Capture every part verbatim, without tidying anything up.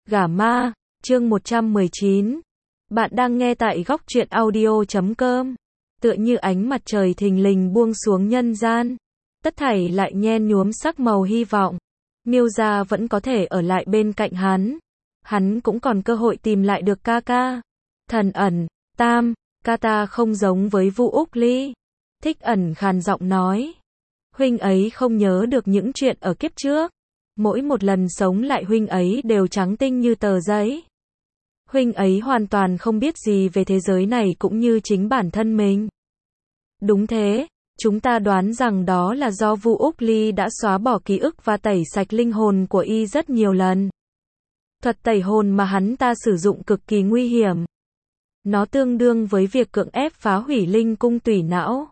Gả ma, chương một trăm mười chín. Bạn đang nghe tại góc truyện audio chấm com. Tựa như ánh mặt trời thình lình buông xuống nhân gian, tất thảy lại nhen nhuốm sắc màu hy vọng. Miêu gia vẫn có thể ở lại bên cạnh hắn. Hắn cũng còn cơ hội tìm lại được ca ca. Thần ẩn, Tam, ca ta không giống với Vu Úc Ly. Thích ẩn khàn giọng nói. Huynh ấy không nhớ được những chuyện ở kiếp trước. Mỗi một lần sống lại huynh ấy đều trắng tinh như tờ giấy. Huynh ấy hoàn toàn không biết gì về thế giới này cũng như chính bản thân mình. Đúng thế, chúng ta đoán rằng đó là do Vu Úc Ly đã xóa bỏ ký ức và tẩy sạch linh hồn của y rất nhiều lần. Thuật tẩy hồn mà hắn ta sử dụng cực kỳ nguy hiểm. Nó tương đương với việc cưỡng ép phá hủy linh cung tủy não,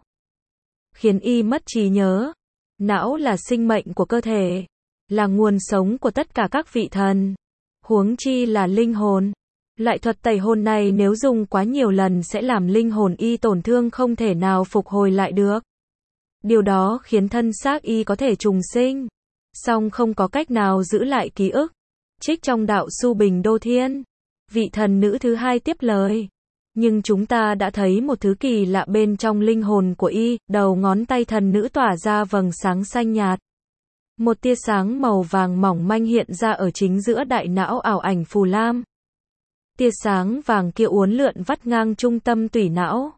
khiến y mất trí nhớ. Não là sinh mệnh của cơ thể, là nguồn sống của tất cả các vị thần, huống chi là linh hồn. Loại thuật tẩy hồn này nếu dùng quá nhiều lần sẽ làm linh hồn y tổn thương không thể nào phục hồi lại được. Điều đó khiến thân xác y có thể trùng sinh, song không có cách nào giữ lại ký ức. Trích trong đạo Su Bình Đô Thiên, vị thần nữ thứ hai tiếp lời. Nhưng chúng ta đã thấy một thứ kỳ lạ bên trong linh hồn của y, đầu ngón tay thần nữ tỏa ra vầng sáng xanh nhạt. Một tia sáng màu vàng mỏng manh hiện ra ở chính giữa đại não ảo ảnh phù lam. Tia sáng vàng kia uốn lượn vắt ngang trung tâm tủy não,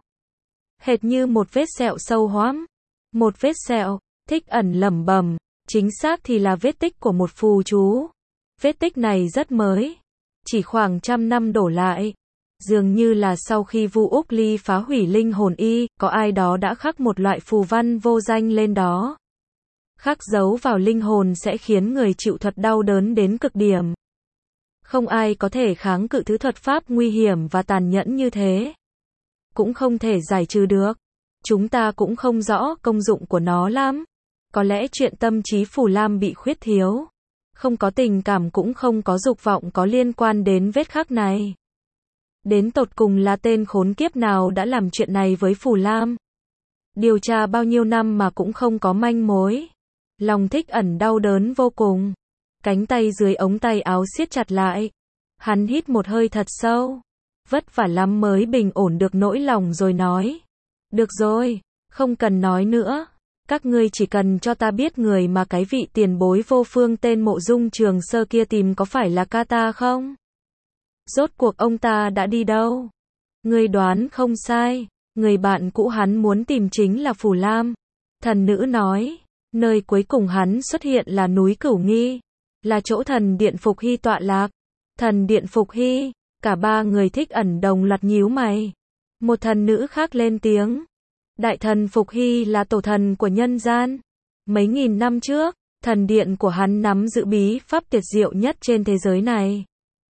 hệt như một vết sẹo sâu hoắm. Một vết sẹo, Thích ẩn lẩm bẩm, chính xác thì là vết tích của một phù chú. Vết tích này rất mới, chỉ khoảng trăm năm đổ lại. Dường như là sau khi Vu Úc Ly phá hủy linh hồn y, có ai đó đã khắc một loại phù văn vô danh lên đó. Khắc dấu vào linh hồn sẽ khiến người chịu thuật đau đớn đến cực điểm. Không ai có thể kháng cự thứ thuật pháp nguy hiểm và tàn nhẫn như thế. Cũng không thể giải trừ được. Chúng ta cũng không rõ công dụng của nó lắm. Có lẽ chuyện tâm trí phù lam bị khuyết thiếu. Không có tình cảm cũng không có dục vọng có liên quan đến vết khắc này. Đến tột cùng là tên khốn kiếp nào đã làm chuyện này với phù lam. Điều tra bao nhiêu năm mà cũng không có manh mối. Lòng Thích ẩn đau đớn vô cùng. Cánh tay dưới ống tay áo siết chặt lại. Hắn hít một hơi thật sâu. Vất vả lắm mới bình ổn được nỗi lòng rồi nói. Được rồi, không cần nói nữa. Các ngươi chỉ cần cho ta biết người mà cái vị tiền bối vô phương tên Mộ Dung Trường Sơ kia tìm có phải là ca ta không? Rốt cuộc ông ta đã đi đâu? Ngươi đoán không sai, người bạn cũ hắn muốn tìm chính là Phù Lam. Thần nữ nói, nơi cuối cùng hắn xuất hiện là núi Cửu Nghi, là chỗ thần điện Phục Hy tọa lạc. Thần điện Phục Hy, cả ba người Thích ẩn đồng loạt nhíu mày. Một thần nữ khác lên tiếng. Đại thần Phục Hy là tổ thần của nhân gian. Mấy nghìn năm trước, thần điện của hắn nắm giữ bí pháp tuyệt diệu nhất trên thế giới này.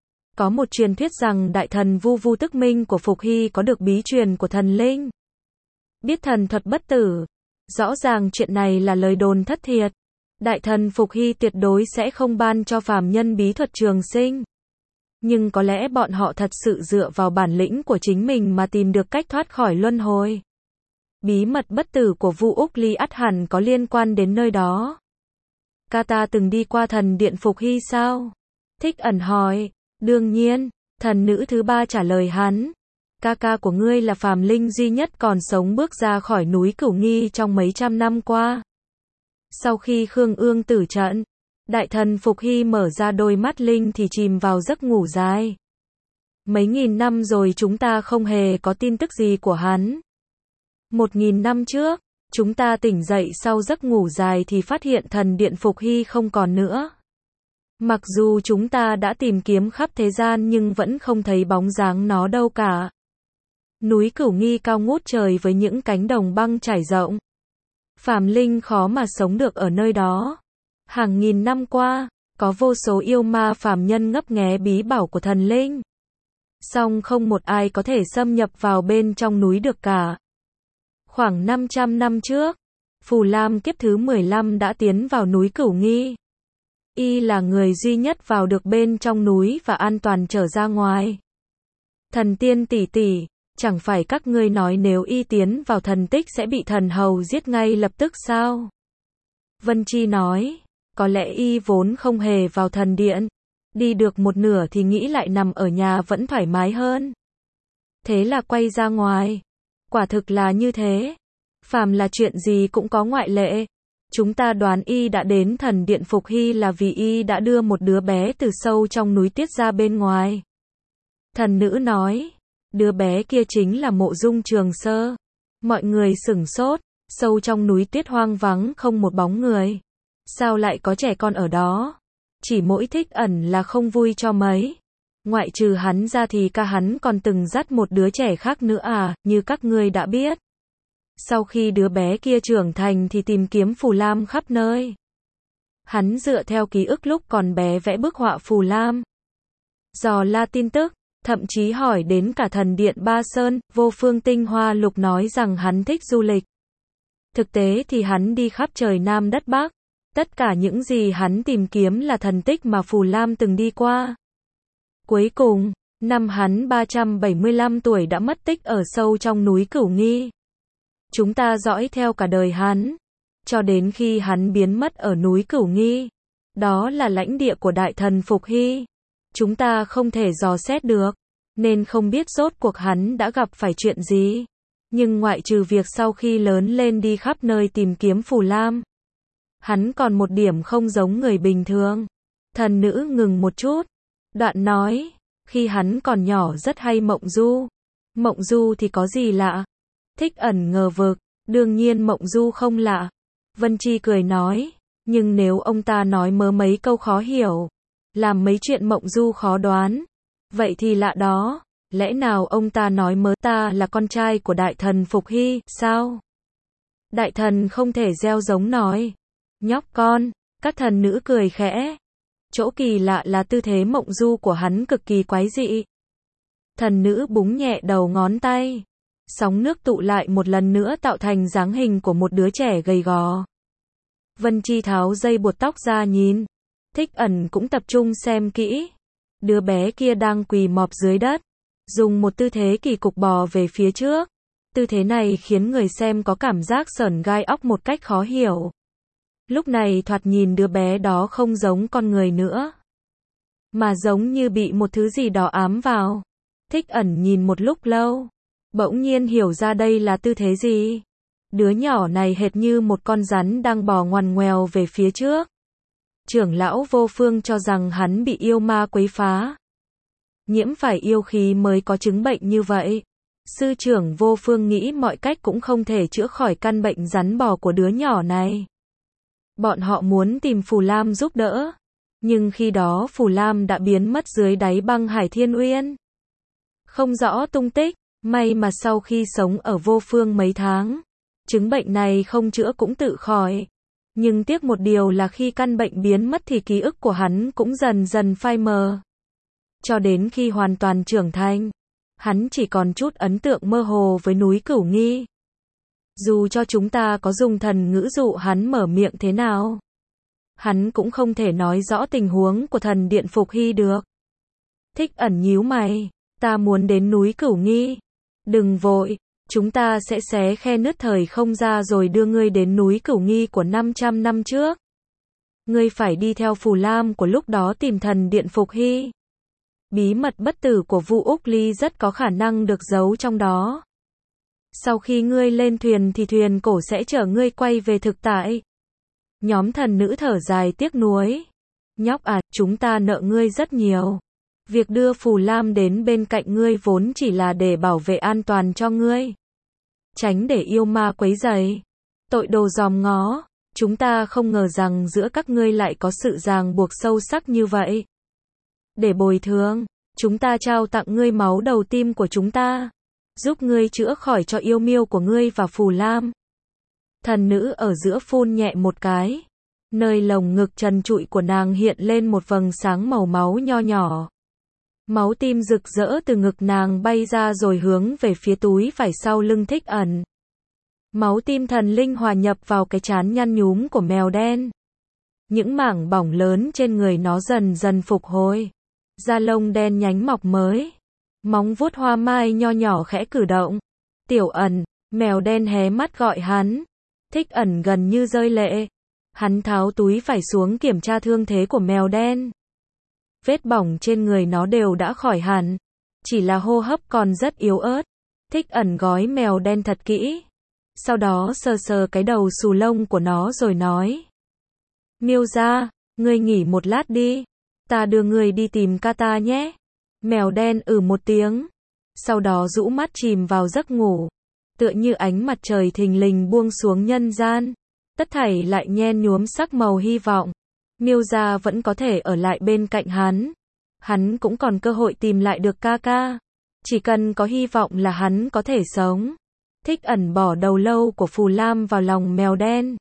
Có một truyền thuyết rằng đại thần Vu Vu Tức Minh của Phục Hy có được bí truyền của thần linh. Biết thần thuật bất tử. Rõ ràng chuyện này là lời đồn thất thiệt. Đại thần Phục Hy tuyệt đối sẽ không ban cho phàm nhân bí thuật trường sinh. Nhưng có lẽ bọn họ thật sự dựa vào bản lĩnh của chính mình mà tìm được cách thoát khỏi luân hồi. Bí mật bất tử của Vu Úc Ly ắt hẳn có liên quan đến nơi đó. Ca ta từng đi qua thần điện Phục Hy sao? Thích ẩn hỏi. Đương nhiên, thần nữ thứ ba trả lời hắn. Ca ca của ngươi là phàm linh duy nhất còn sống bước ra khỏi núi Cửu Nghi trong mấy trăm năm qua. Sau khi Khương Ương tử trận, đại thần Phục Hy mở ra đôi mắt linh thì chìm vào giấc ngủ dài. Mấy nghìn năm rồi chúng ta không hề có tin tức gì của hắn. Một nghìn năm trước, chúng ta tỉnh dậy sau giấc ngủ dài thì phát hiện thần điện Phục Hy không còn nữa. Mặc dù chúng ta đã tìm kiếm khắp thế gian nhưng vẫn không thấy bóng dáng nó đâu cả. Núi Cửu Nghi cao ngút trời với những cánh đồng băng trải rộng. Phàm linh khó mà sống được ở nơi đó. Hàng nghìn năm qua, có vô số yêu ma phàm nhân ngấp nghé bí bảo của thần linh. Song không một ai có thể xâm nhập vào bên trong núi được cả. Khoảng năm trăm năm trước, Phù Lam kiếp thứ mười lăm đã tiến vào núi Cửu Nghi. Y là người duy nhất vào được bên trong núi và an toàn trở ra ngoài. Thần tiên tỷ tỷ, chẳng phải các ngươi nói nếu y tiến vào thần tích sẽ bị thần hầu giết ngay lập tức sao? Vân Chi nói, có lẽ y vốn không hề vào thần điện. Đi được một nửa thì nghĩ lại nằm ở nhà vẫn thoải mái hơn. Thế là quay ra ngoài. Quả thực là như thế. Phàm là chuyện gì cũng có ngoại lệ. Chúng ta đoán y đã đến thần điện Phục Hy là vì y đã đưa một đứa bé từ sâu trong núi Tuyết ra bên ngoài. Thần nữ nói, đứa bé kia chính là Mộ Dung Trường Sơ. Mọi người sửng sốt, sâu trong núi tuyết hoang vắng không một bóng người. Sao lại có trẻ con ở đó? Chỉ mỗi Thích Ẩn là không vui cho mấy. Ngoại trừ hắn ra thì ca hắn còn từng dắt một đứa trẻ khác nữa à, như các ngươi đã biết. Sau khi đứa bé kia trưởng thành thì tìm kiếm phù lam khắp nơi. Hắn dựa theo ký ức lúc còn bé vẽ bức họa phù lam. Dò la tin tức, thậm chí hỏi đến cả thần điện Ba Sơn, Vô Phương Tinh Hoa Lục nói rằng hắn thích du lịch. Thực tế thì hắn đi khắp trời Nam đất Bắc. Tất cả những gì hắn tìm kiếm là thần tích mà Phù Lam từng đi qua. Cuối cùng, năm hắn ba trăm bảy mươi lăm tuổi đã mất tích ở sâu trong núi Cửu Nghi. Chúng ta dõi theo cả đời hắn, cho đến khi hắn biến mất ở núi Cửu Nghi. Đó là lãnh địa của đại thần Phục Hy. Chúng ta không thể dò xét được, nên không biết rốt cuộc hắn đã gặp phải chuyện gì. Nhưng ngoại trừ việc sau khi lớn lên đi khắp nơi tìm kiếm Phù Lam, hắn còn một điểm không giống người bình thường. Thần nữ ngừng một chút. Đoạn nói, khi hắn còn nhỏ rất hay mộng du. Mộng du thì có gì lạ? Thích Ẩn ngờ vực, đương nhiên mộng du không lạ. Vân Chi cười nói, nhưng nếu ông ta nói mớ mấy câu khó hiểu, làm mấy chuyện mộng du khó đoán, vậy thì lạ đó. Lẽ nào ông ta nói mớ ta là con trai của đại thần Phục Hy, sao? Đại thần không thể gieo giống nói. Nhóc con, các thần nữ cười khẽ. Chỗ kỳ lạ là tư thế mộng du của hắn cực kỳ quái dị. Thần nữ búng nhẹ đầu ngón tay. Sóng nước tụ lại một lần nữa tạo thành dáng hình của một đứa trẻ gầy gò. Vân Chi tháo dây buộc tóc ra nhìn. Thích Ẩn cũng tập trung xem kỹ. Đứa bé kia đang quỳ mọp dưới đất, dùng một tư thế kỳ cục bò về phía trước. Tư thế này khiến người xem có cảm giác sởn gai óc một cách khó hiểu. Lúc này thoạt nhìn đứa bé đó không giống con người nữa, mà giống như bị một thứ gì đó ám vào. Thích Ẩn nhìn một lúc lâu, bỗng nhiên hiểu ra đây là tư thế gì. Đứa nhỏ này hệt như một con rắn đang bò ngoằn ngoèo về phía trước. Trưởng lão Vô Phương cho rằng hắn bị yêu ma quấy phá, nhiễm phải yêu khí mới có chứng bệnh như vậy. Sư trưởng Vô Phương nghĩ mọi cách cũng không thể chữa khỏi căn bệnh rắn bò của đứa nhỏ này. Bọn họ muốn tìm Phù Lam giúp đỡ, nhưng khi đó Phù Lam đã biến mất dưới đáy băng Hải Thiên Uyên, không rõ tung tích. May mà sau khi sống ở Vô Phương mấy tháng, chứng bệnh này không chữa cũng tự khỏi. Nhưng tiếc một điều là khi căn bệnh biến mất thì ký ức của hắn cũng dần dần phai mờ. Cho đến khi hoàn toàn trưởng thành, hắn chỉ còn chút ấn tượng mơ hồ với núi Cửu Nghi. Dù cho chúng ta có dùng thần ngữ dụ hắn mở miệng thế nào, hắn cũng không thể nói rõ tình huống của thần điện Phục Hy được. Thích Ẩn nhíu mày, ta muốn đến núi Cửu Nghi. Đừng vội, chúng ta sẽ xé khe nứt thời không ra rồi đưa ngươi đến núi Cửu Nghi của năm trăm năm trước. Ngươi phải đi theo Phù Lam của lúc đó tìm thần điện Phục Hy. Bí mật bất tử của Vu Úc Ly rất có khả năng được giấu trong đó. Sau khi ngươi lên thuyền thì thuyền cổ sẽ chở ngươi quay về thực tại. Nhóm thần nữ thở dài tiếc nuối. Nhóc à, chúng ta nợ ngươi rất nhiều. Việc đưa Phù Lam đến bên cạnh ngươi vốn chỉ là để bảo vệ an toàn cho ngươi, tránh để yêu ma quấy rầy. Tội đồ dòm ngó, chúng ta không ngờ rằng giữa các ngươi lại có sự ràng buộc sâu sắc như vậy. Để bồi thường, chúng ta trao tặng ngươi máu đầu tim của chúng ta, giúp ngươi chữa khỏi cho yêu miêu của ngươi và Phù Lam. Thần nữ ở giữa phun nhẹ một cái, nơi lồng ngực trần trụi của nàng hiện lên một vầng sáng màu máu nho nhỏ. Máu tim rực rỡ từ ngực nàng bay ra rồi hướng về phía túi vải sau lưng Thích Ẩn. Máu tim thần linh hòa nhập vào cái trán nhăn nhúm của mèo đen. Những mảng bỏng lớn trên người nó dần dần phục hồi. Da lông đen nhánh mọc mới. Móng vuốt hoa mai nho nhỏ khẽ cử động. Tiểu Ẩn, mèo đen hé mắt gọi hắn. Thích Ẩn gần như rơi lệ. Hắn tháo túi vải xuống kiểm tra thương thế của mèo đen. vết bỏng trên người nó đều đã khỏi hẳn, chỉ là hô hấp còn rất yếu ớt. Thích ẩn gói mèo đen thật kỹ, sau đó sờ sờ cái đầu xù lông của nó rồi nói. Miêu gia, ngươi nghỉ một lát đi, ta đưa ngươi đi tìm Kata nhé. Mèo đen ừ một tiếng, sau đó rũ mắt chìm vào giấc ngủ, tựa như ánh mặt trời thình lình buông xuống nhân gian, tất thảy lại nhen nhuốm sắc màu hy vọng. Miêu gia vẫn có thể ở lại bên cạnh hắn, hắn cũng còn cơ hội tìm lại được Kaka, chỉ cần có hy vọng là hắn có thể sống. Thích ẩn bỏ đầu lâu của Phù Lam vào lòng mèo đen,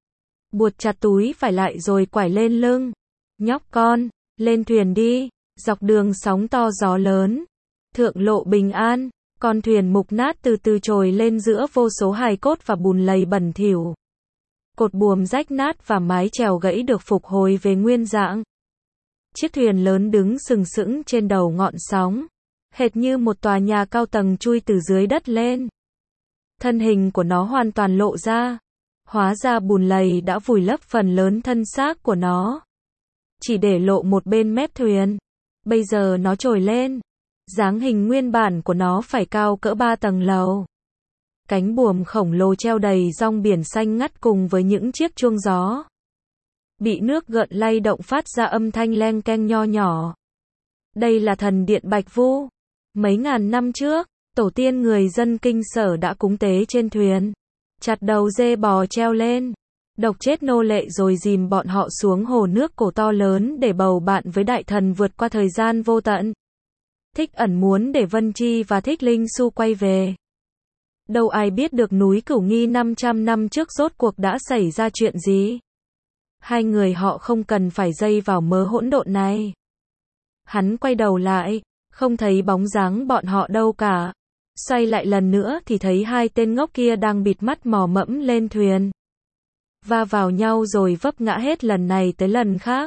buộc chặt túi vải lại rồi quải lên lưng. Nhóc con, lên thuyền đi, dọc đường sóng to gió lớn, thượng lộ bình an, con thuyền mục nát từ từ trồi lên giữa vô số hài cốt và bùn lầy bẩn thỉu. Cột buồm rách nát và mái chèo gãy được phục hồi về nguyên dạng. Chiếc thuyền lớn đứng sừng sững trên đầu ngọn sóng, hệt như một tòa nhà cao tầng chui từ dưới đất lên. Thân hình của nó hoàn toàn lộ ra, hóa ra bùn lầy đã vùi lấp phần lớn thân xác của nó, chỉ để lộ một bên mép thuyền. Bây giờ nó trồi lên, dáng hình nguyên bản của nó phải cao cỡ ba tầng lầu. Cánh buồm khổng lồ treo đầy rong biển xanh ngắt cùng với những chiếc chuông gió, bị nước gợn lay động phát ra âm thanh leng keng nho nhỏ. Đây là thần điện Bạch Vu. Mấy ngàn năm trước, tổ tiên người dân kinh Sở đã cúng tế trên thuyền, chặt đầu dê bò treo lên, độc chết nô lệ rồi dìm bọn họ xuống hồ nước cổ to lớn để bầu bạn với đại thần vượt qua thời gian vô tận. Thích ẩn muốn để Vân Chi và Thích Linh Su quay về. Đâu ai biết được núi Cửu Nghi năm trăm năm trước rốt cuộc đã xảy ra chuyện gì. Hai người họ không cần phải dây vào mớ hỗn độn này. Hắn quay đầu lại, không thấy bóng dáng bọn họ đâu cả. Xoay lại lần nữa thì thấy hai tên ngốc kia đang bịt mắt mò mẫm lên thuyền, va vào nhau rồi vấp ngã hết lần này tới lần khác.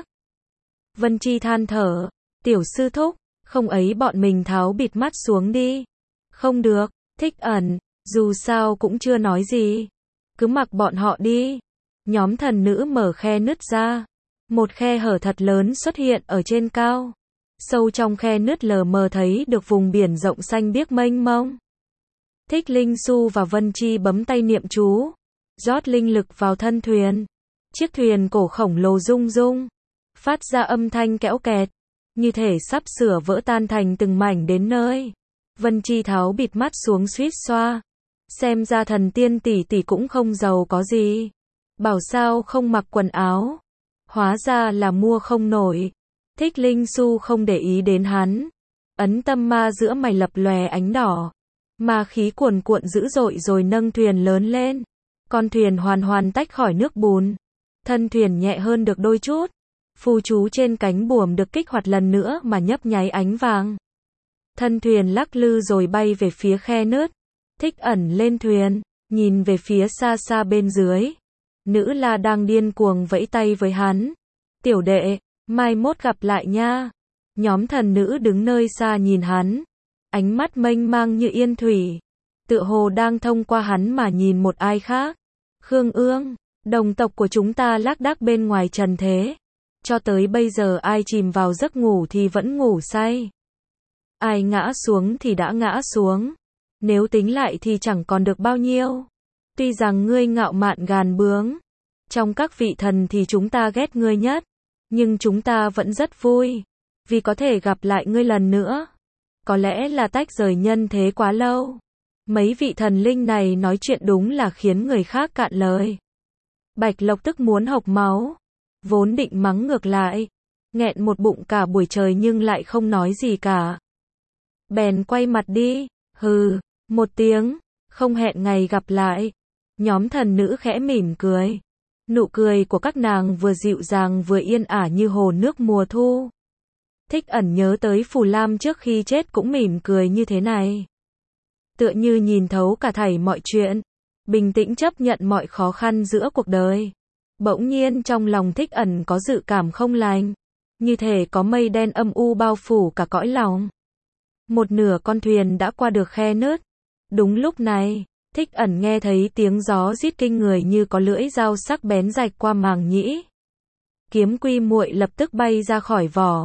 Vân Chi than thở, tiểu sư thúc, không ấy bọn mình tháo bịt mắt xuống đi. Không được, Thích ẩn, dù sao cũng chưa nói gì, cứ mặc bọn họ đi. Nhóm thần nữ mở khe nứt ra, một khe hở thật lớn xuất hiện ở trên cao. Sâu trong khe nứt lờ mờ thấy được vùng biển rộng xanh biếc mênh mông. Thích Linh Su và Vân Chi bấm tay niệm chú, rót linh lực vào thân thuyền. Chiếc thuyền cổ khổng lồ rung rung, phát ra âm thanh kẽo kẹt, như thể sắp sửa vỡ tan thành từng mảnh đến nơi. Vân Chi tháo bịt mắt xuống suýt xoa. Xem ra thần tiên tỷ tỷ cũng không giàu có gì. Bảo sao không mặc quần áo. Hóa ra là mua không nổi. Thích Linh Su không để ý đến hắn. Ấn tâm ma giữa mày lập lòe ánh đỏ. Ma khí cuồn cuộn dữ dội rồi nâng thuyền lớn lên. Con thuyền hoàn hoàn tách khỏi nước bùn. Thân thuyền nhẹ hơn được đôi chút. Phù chú trên cánh buồm được kích hoạt lần nữa mà nhấp nháy ánh vàng. Thân thuyền lắc lư rồi bay về phía khe nứt. Thích ẩn lên thuyền, nhìn về phía xa xa bên dưới. Nữ la đang điên cuồng vẫy tay với hắn. Tiểu đệ, mai mốt gặp lại nha. Nhóm thần nữ đứng nơi xa nhìn hắn. Ánh mắt mênh mang như yên thủy. Tựa hồ đang thông qua hắn mà nhìn một ai khác. Khương Ương, đồng tộc của chúng ta lác đác bên ngoài trần thế. Cho tới bây giờ ai chìm vào giấc ngủ thì vẫn ngủ say. Ai ngã xuống thì đã ngã xuống. Nếu tính lại thì chẳng còn được bao nhiêu. Tuy rằng ngươi ngạo mạn gàn bướng, trong các vị thần thì chúng ta ghét ngươi nhất, nhưng chúng ta vẫn rất vui, vì có thể gặp lại ngươi lần nữa. Có lẽ là tách rời nhân thế quá lâu. Mấy vị thần linh này nói chuyện đúng là khiến người khác cạn lời. Bạch Lộc tức muốn hộc máu, vốn định mắng ngược lại, nghẹn một bụng cả buổi trời nhưng lại không nói gì cả. Bèn quay mặt đi, hừ, một tiếng, không hẹn ngày gặp lại. Nhóm thần nữ khẽ mỉm cười. Nụ cười của các nàng vừa dịu dàng vừa yên ả như hồ nước mùa thu. Thích ẩn nhớ tới Phù Lam trước khi chết cũng mỉm cười như thế này. Tựa như nhìn thấu cả thảy mọi chuyện, bình tĩnh chấp nhận mọi khó khăn giữa cuộc đời. Bỗng nhiên trong lòng Thích ẩn có dự cảm không lành, như thể có mây đen âm u bao phủ cả cõi lòng. Một nửa con thuyền đã qua được khe nứt. Đúng lúc này, Thích ẩn nghe thấy tiếng gió rít kinh người như có lưỡi dao sắc bén rạch qua màng nhĩ. Kiếm quy muội lập tức bay ra khỏi vỏ.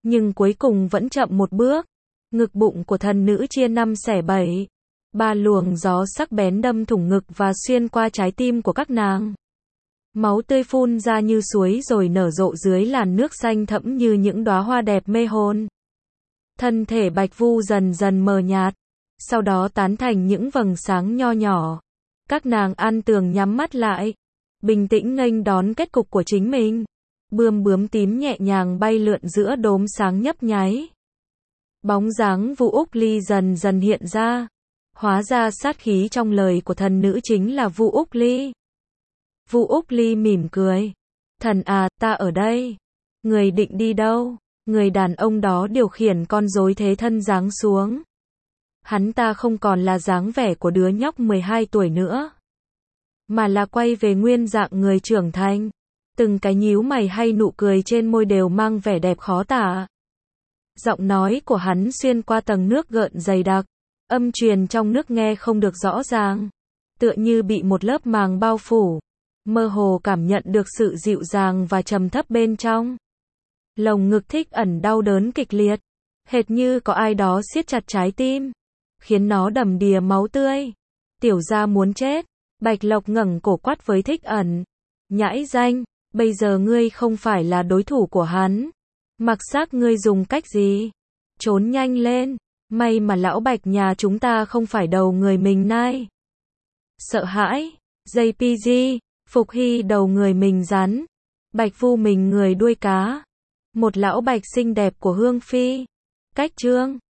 Nhưng cuối cùng vẫn chậm một bước. Ngực bụng của thần nữ chia năm xẻ bảy. Ba luồng gió sắc bén đâm thủng ngực và xuyên qua trái tim của các nàng. Máu tươi phun ra như suối rồi nở rộ dưới làn nước xanh thẫm như những đóa hoa đẹp mê hồn. Thân thể Bạch Vu dần dần mờ nhạt, sau đó tán thành những vầng sáng nho nhỏ. Các nàng an tường nhắm mắt lại, bình tĩnh nghênh đón kết cục của chính mình. Bươm bướm tím nhẹ nhàng bay lượn giữa đốm sáng nhấp nháy. Bóng dáng Vu Úc Ly dần dần hiện ra. Hóa ra sát khí trong lời của thần nữ chính là Vu Úc Ly. Vu Úc Ly mỉm cười. Thần à, ta ở đây. Người định đi đâu? Người đàn ông đó điều khiển con rối thế thân giáng xuống. Hắn ta không còn là dáng vẻ của đứa nhóc mười hai tuổi nữa, mà là quay về nguyên dạng người trưởng thành. Từng cái nhíu mày hay nụ cười trên môi đều mang vẻ đẹp khó tả. Giọng nói của hắn xuyên qua tầng nước gợn dày đặc, âm truyền trong nước nghe không được rõ ràng, tựa như bị một lớp màng bao phủ, mơ hồ cảm nhận được sự dịu dàng và trầm thấp bên trong. Lồng ngực Thích Ẩn đau đớn kịch liệt, hệt như có ai đó siết chặt trái tim, khiến nó đầm đìa máu tươi. Tiểu gia muốn chết. Bạch Lộc ngẩng cổ quát với Thích Ẩn. Nhãi danh, bây giờ ngươi không phải là đối thủ của hắn. Mặc xác ngươi dùng cách gì? Trốn nhanh lên. May mà lão Bạch nhà chúng ta không phải đầu người mình nai. Sợ hãi. gi pê giê, Phục Hy đầu người mình rắn. Bạch Vu mình người đuôi cá. Một lão Bạch xinh đẹp của Hương Phi. Cách chương